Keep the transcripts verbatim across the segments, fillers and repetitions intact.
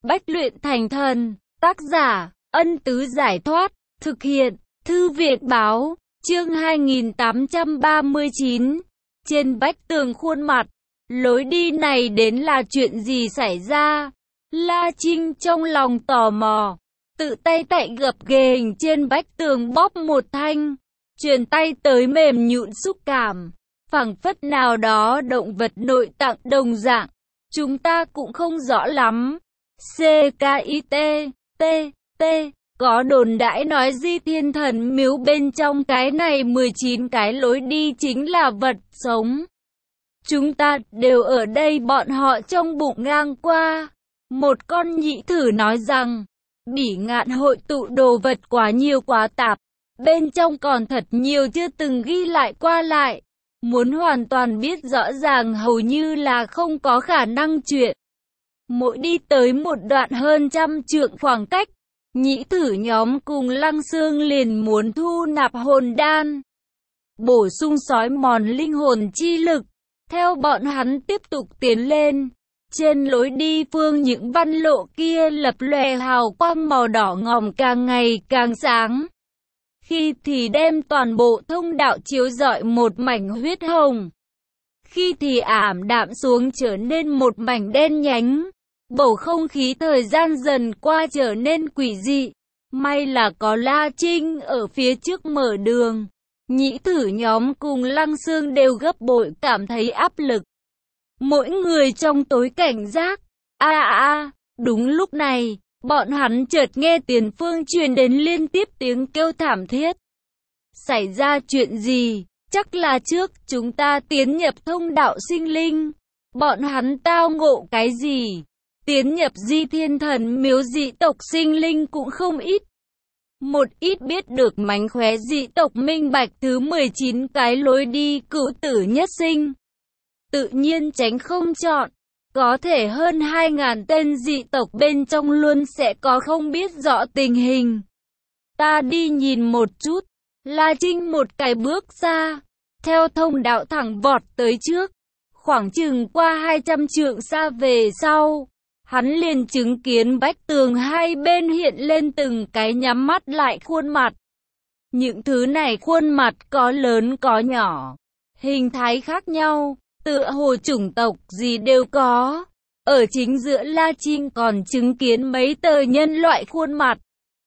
Bách luyện thành thần. Tác giả, Ân Tứ Giải Thoát. Thực hiện, Thư viện Báo. Chương hai nghìn tám trăm ba mươi chín. Trên vách tường khuôn mặt. Lối đi này đến là chuyện gì xảy ra? La Trinh trong lòng tò mò. Tự tay tại gập ghề hình trên vách tường bóp một thanh. Truyền tay tới mềm nhũn xúc cảm. Phảng phất nào đó động vật nội tạng đồng dạng. Chúng ta cũng không rõ lắm. C K I T T T có đồn đãi nói Di Thiên Thần Miếu bên trong cái này mười chín cái lối đi chính là vật sống. Chúng ta đều ở đây, bọn họ trong bụng ngang qua. Một con nhị thử nói rằng, Bỉ Ngạn hội tụ đồ vật quá nhiều quá tạp. Bên trong còn thật nhiều chưa từng ghi lại qua lại. Muốn hoàn toàn biết rõ ràng hầu như là không có khả năng chuyện. Mỗi đi tới một đoạn hơn trăm trượng khoảng cách, nhị thử nhóm cùng Lăng Xương liền muốn thu nạp hồn đan, bổ sung sói mòn linh hồn chi lực. Theo bọn hắn tiếp tục tiến lên, trên lối đi phương những văn lộ kia lập lòe hào quang màu đỏ ngòm càng ngày càng sáng. Khi thì đem toàn bộ thông đạo chiếu rọi một mảnh huyết hồng, khi thì ảm đạm xuống trở nên một mảnh đen nhánh. Bầu không khí thời gian dần qua trở nên quỷ dị. May là có La Trinh ở phía trước mở đường. Nhĩ thử nhóm cùng Lăng Xương đều gấp bội cảm thấy áp lực. Mỗi người trong tối cảnh giác. A a a, đúng lúc này, bọn hắn chợt nghe tiền phương truyền đến liên tiếp tiếng kêu thảm thiết. Xảy ra chuyện gì? Chắc là trước chúng ta tiến nhập thông đạo sinh linh. Bọn hắn tao ngộ cái gì? Tiến nhập Di Thiên Thần Miếu dị tộc sinh linh cũng không ít. Một ít biết được mánh khóe dị tộc minh bạch thứ mười chín cái lối đi cửu tử nhất sinh. Tự nhiên tránh không chọn. Có thể hơn hai ngàn tên dị tộc bên trong luôn sẽ có không biết rõ tình hình. Ta đi nhìn một chút. La Trinh một cái bước ra, theo thông đạo thẳng vọt tới trước. Khoảng chừng qua hai trăm trượng xa về sau, hắn liền chứng kiến vách tường hai bên hiện lên từng cái nhắm mắt lại khuôn mặt. Những thứ này khuôn mặt có lớn có nhỏ, hình thái khác nhau, tựa hồ chủng tộc gì đều có. Ở chính giữa La Trinh còn chứng kiến mấy tờ nhân loại khuôn mặt.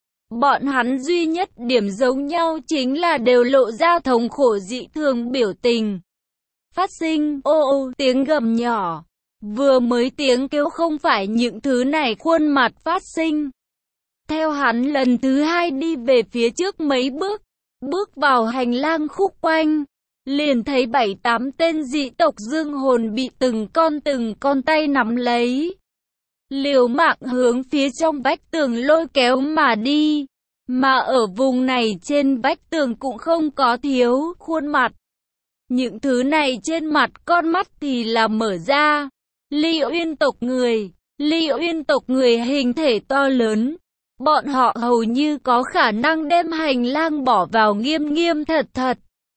Bọn hắn duy nhất điểm giống nhau chính là đều lộ ra thống khổ dị thường biểu tình. Phát sinh ô ô tiếng gầm nhỏ. Vừa mới tiếng kêu không phải những thứ này khuôn mặt phát sinh. Theo hắn lần thứ hai đi về phía trước mấy bước, bước vào hành lang khúc quanh, liền thấy bảy tám tên dị tộc dương hồn bị từng con từng con tay nắm lấy. Liều mạng hướng phía trong vách tường lôi kéo mà đi. Mà ở vùng này trên vách tường cũng không có thiếu khuôn mặt. Những thứ này trên mặt con mắt thì là mở ra. Ly Uyên tộc người, Ly Uyên tộc người hình thể to lớn. Bọn họ hầu như có khả năng đem hành lang bỏ vào nghiêm nghiêm thật thật.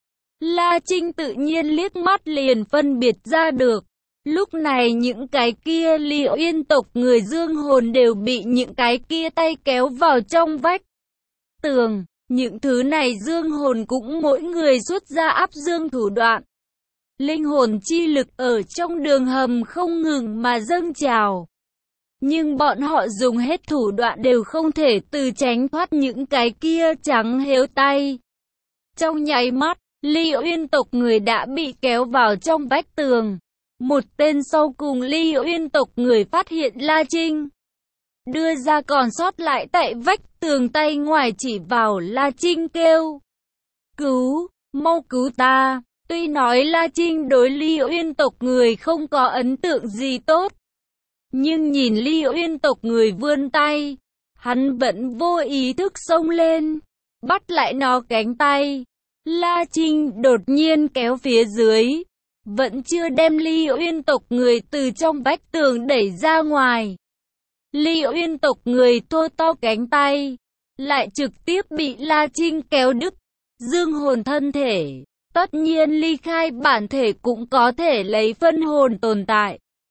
La Trinh tự nhiên liếc mắt liền phân biệt ra được. Lúc này những cái kia Ly Uyên tộc người dương hồn đều bị những cái kia tay kéo vào trong vách tường. Những thứ này dương hồn cũng mỗi người xuất ra áp dương thủ đoạn. Linh hồn chi lực ở trong đường hầm không ngừng mà dâng trào. Nhưng bọn họ dùng hết thủ đoạn đều không thể từ tránh thoát những cái kia trắng héo tay. Trong nháy mắt, Ly Uyên tộc người đã bị kéo vào trong vách tường. Một tên sau cùng Ly Uyên tộc người phát hiện La Trinh, đưa ra còn sót lại tại vách tường tay ngoài chỉ vào La Trinh kêu. Cứu, mau cứu ta. Tuy nói La Trinh đối Ly Uyên tộc người không có ấn tượng gì tốt, nhưng nhìn Ly Uyên tộc người vươn tay, hắn vẫn vô ý thức xông lên, bắt lại nó cánh tay. La Trinh đột nhiên kéo phía dưới, vẫn chưa đem Ly Uyên tộc người từ trong vách tường đẩy ra ngoài. Ly Uyên tộc người thô to cánh tay, lại trực tiếp bị La Trinh kéo đứt, dương hồn thân thể. Tất nhiên ly khai bản thể cũng có thể lấy phân hồn tồn tại.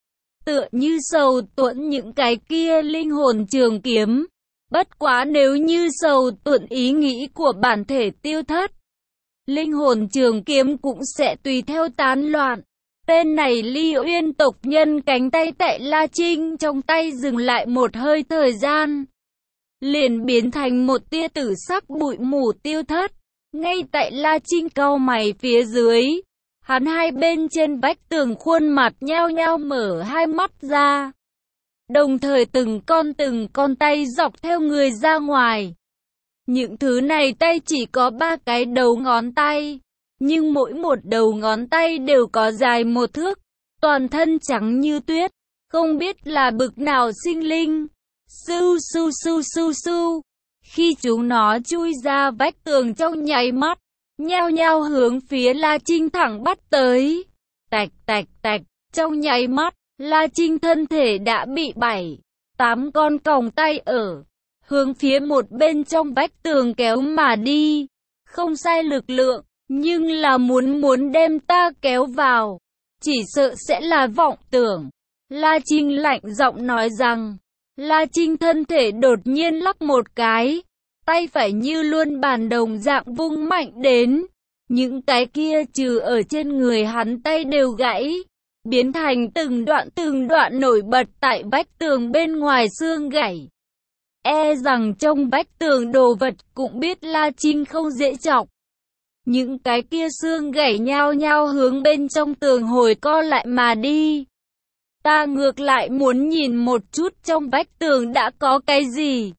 tựa như sầu tuẫn những cái kia linh hồn trường kiếm. Bất quá nếu như sầu tuẫn ý nghĩ của bản thể tiêu thất, linh hồn trường kiếm cũng sẽ tùy theo tán loạn. Tên này Ly Uyên tộc nhân cánh tay tại La Trinh trong tay dừng lại một hơi thời gian, liền biến thành một tia tử sắc bụi mù tiêu thất. Ngay tại La Trinh cau mày phía dưới, hắn hai bên trên vách tường khuôn mặt nhao nhao mở hai mắt ra, đồng thời từng con từng con tay dọc theo người ra ngoài. Những thứ này tay chỉ có ba cái đầu ngón tay, nhưng mỗi một đầu ngón tay đều có dài một thước, toàn thân trắng như tuyết, không biết là bực nào sinh linh. Su su su su su, khi chúng nó chui ra vách tường trong nháy mắt, nhao nhao hướng phía La Trinh thẳng bắt tới. Tạch tạch tạch, trong nháy mắt, La Trinh thân thể đã bị bảy, tám con còng tay ở, hướng phía một bên trong vách tường kéo mà đi. Không sai lực lượng, nhưng là muốn muốn đem ta kéo vào, chỉ sợ sẽ là vọng tưởng. La Trinh lạnh giọng nói rằng, La Trinh thân thể đột nhiên lắc một cái, tay phải như luôn bàn đồng dạng vung mạnh đến. Những cái kia trừ ở trên người hắn tay đều gãy, biến thành từng đoạn từng đoạn nổi bật tại vách tường bên ngoài xương gãy. E rằng trong vách tường đồ vật cũng biết La Trinh không dễ chọc. Những cái kia xương gãy nhao nhao hướng bên trong tường hồi co lại mà đi. Ta ngược lại muốn nhìn một chút trong vách tường đã có cái gì.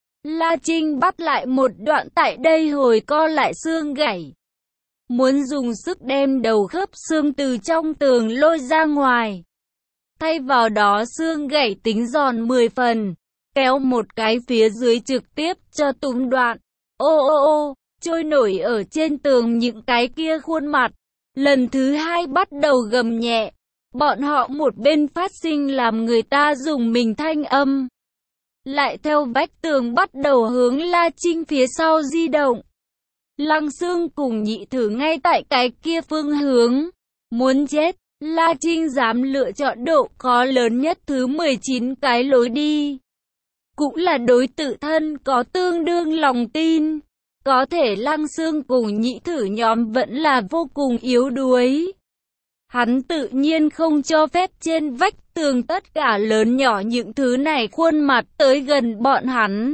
La Trinh bắt lại một đoạn tại đây hồi co lại xương gãy, muốn dùng sức đem đầu khớp xương từ trong tường lôi ra ngoài. Thay vào đó xương gãy tính giòn mười phần, kéo một cái phía dưới trực tiếp cho túm đoạn. Ô ô ô, trôi nổi ở trên tường những cái kia khuôn mặt, lần thứ hai bắt đầu gầm nhẹ. Bọn họ một bên phát sinh làm người ta dùng mình thanh âm, lại theo vách tường bắt đầu hướng La Trinh phía sau di động. Lăng Xương cùng Nhị Thử ngay tại cái kia phương hướng. Muốn chết, La Trinh dám lựa chọn độ khó lớn nhất thứ mười chín cái lối đi. Cũng là đối tự thân có tương đương lòng tin. Có thể Lăng Xương cùng Nhị Thử nhóm vẫn là vô cùng yếu đuối. Hắn tự nhiên không cho phép trên vách tường tất cả lớn nhỏ những thứ này khuôn mặt tới gần bọn hắn.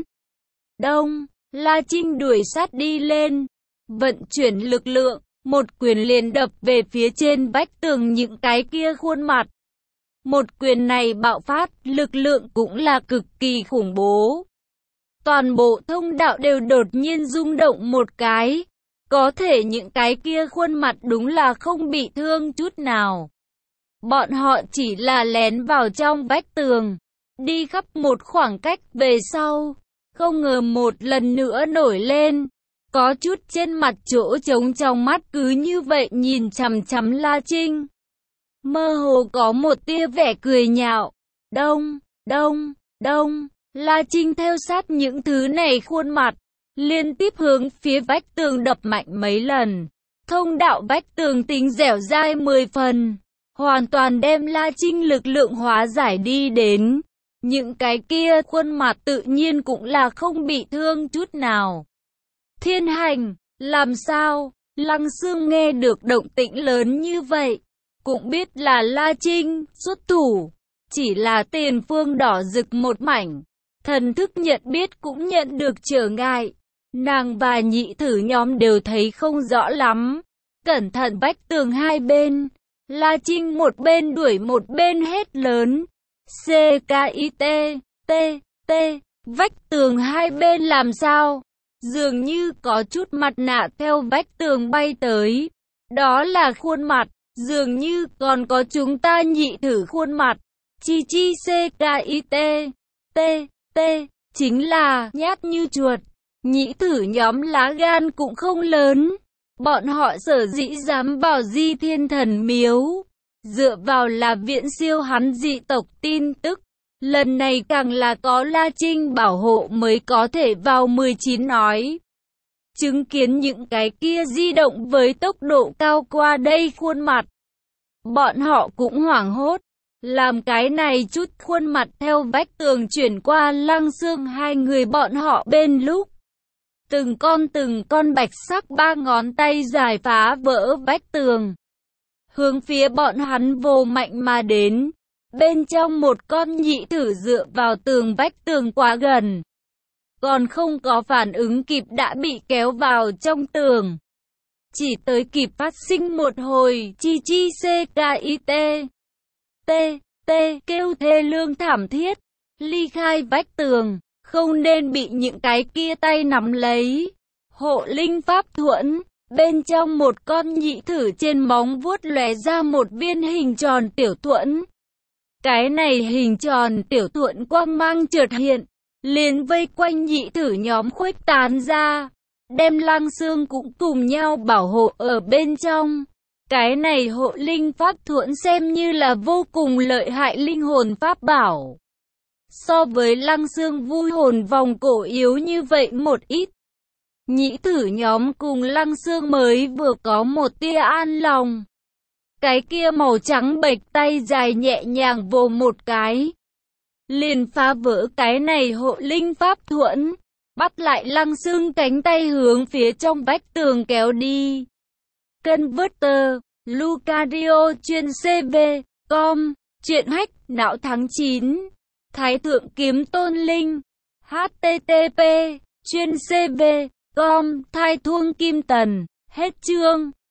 Đông, La Trinh đuổi sát đi lên, vận chuyển lực lượng, một quyền liền đập về phía trên vách tường những cái kia khuôn mặt. Một quyền này bạo phát, lực lượng cũng là cực kỳ khủng bố. Toàn bộ thông đạo đều đột nhiên rung động một cái. Có thể những cái kia khuôn mặt đúng là không bị thương chút nào. Bọn họ chỉ là lén vào trong vách tường, đi khắp một khoảng cách về sau, không ngờ một lần nữa nổi lên. Có chút trên mặt chỗ trống trong mắt cứ như vậy nhìn chằm chằm La Trinh. Mơ hồ có một tia vẻ cười nhạo. Đông, đông, đông, La Trinh theo sát những thứ này khuôn mặt, liên tiếp hướng phía vách tường đập mạnh mấy lần. Thông đạo vách tường tính dẻo dai mười phần, hoàn toàn đem La Trinh lực lượng hóa giải đi đến. Những cái kia khuôn mặt tự nhiên cũng là không bị thương chút nào. Thiên Hành, làm sao? Lăng Xương nghe được động tĩnh lớn như vậy, cũng biết là La Trinh xuất thủ, chỉ là tiền phương đỏ rực một mảnh. Thần thức nhận biết cũng nhận được trở ngại. Nàng và Nhị Thử nhóm đều thấy không rõ lắm. Cẩn thận vách tường hai bên. La Trinh một bên đuổi một bên hét lớn. C K I T, T, T, vách tường hai bên làm sao? Dường như có chút mặt nạ theo vách tường bay tới. Đó là khuôn mặt, dường như còn có chúng ta Nhị Thử khuôn mặt. Chi chi C K I T, T, T, chính là nhát như chuột. Nhị Thử nhóm lá gan cũng không lớn. Bọn họ sở dĩ dám vào Di Thiên Thần Miếu, dựa vào là viện siêu hắn dị tộc tin tức. Lần này càng là có La Trinh bảo hộ mới có thể vào mười chín nói. Chứng kiến những cái kia di động với tốc độ cao qua đây khuôn mặt, bọn họ cũng hoảng hốt. Làm cái này chút khuôn mặt theo vách tường chuyển qua Lăng Xương, hai người bọn họ bên lúc. Từng con từng con bạch sắc ba ngón tay dài phá vỡ vách tường. Hướng phía bọn hắn vồ mạnh mà đến. Bên trong một con nhị thử dựa vào tường vách tường quá gần. Còn không có phản ứng kịp đã bị kéo vào trong tường. Chỉ tới kịp phát sinh một hồi chi chi ckit. T, T, kêu thê lương thảm thiết. Ly khai vách tường. Không nên bị những cái kia tay nắm lấy. Hộ linh pháp thuẫn. Bên trong một con nhị thử trên móng vuốt lóe ra một viên hình tròn tiểu thuẫn. Cái này hình tròn tiểu thuẫn quang mang chợt hiện. Liền vây quanh nhị thử nhóm khuếch tán ra. Đem Lăng Xương cũng cùng nhau bảo hộ ở bên trong. Cái này hộ linh pháp thuẫn xem như là vô cùng lợi hại linh hồn pháp bảo. So với Lăng Xương vui hồn vòng cổ yếu như vậy một ít. Nhĩ thử nhóm cùng Lăng Xương mới vừa có một tia an lòng. Cái kia màu trắng bệch tay dài nhẹ nhàng vồ một cái. Liền phá vỡ cái này hộ linh pháp thuẫn. Bắt lại Lăng Xương cánh tay hướng phía trong vách tường kéo đi. Converter, Lucario chuyên xê vê, com, truyện hách, não tháng chín. Thái thượng kiếm tôn linh. hát tê tê pê, chuyên xê vê, com, thai thuông kim tần. Hết chương.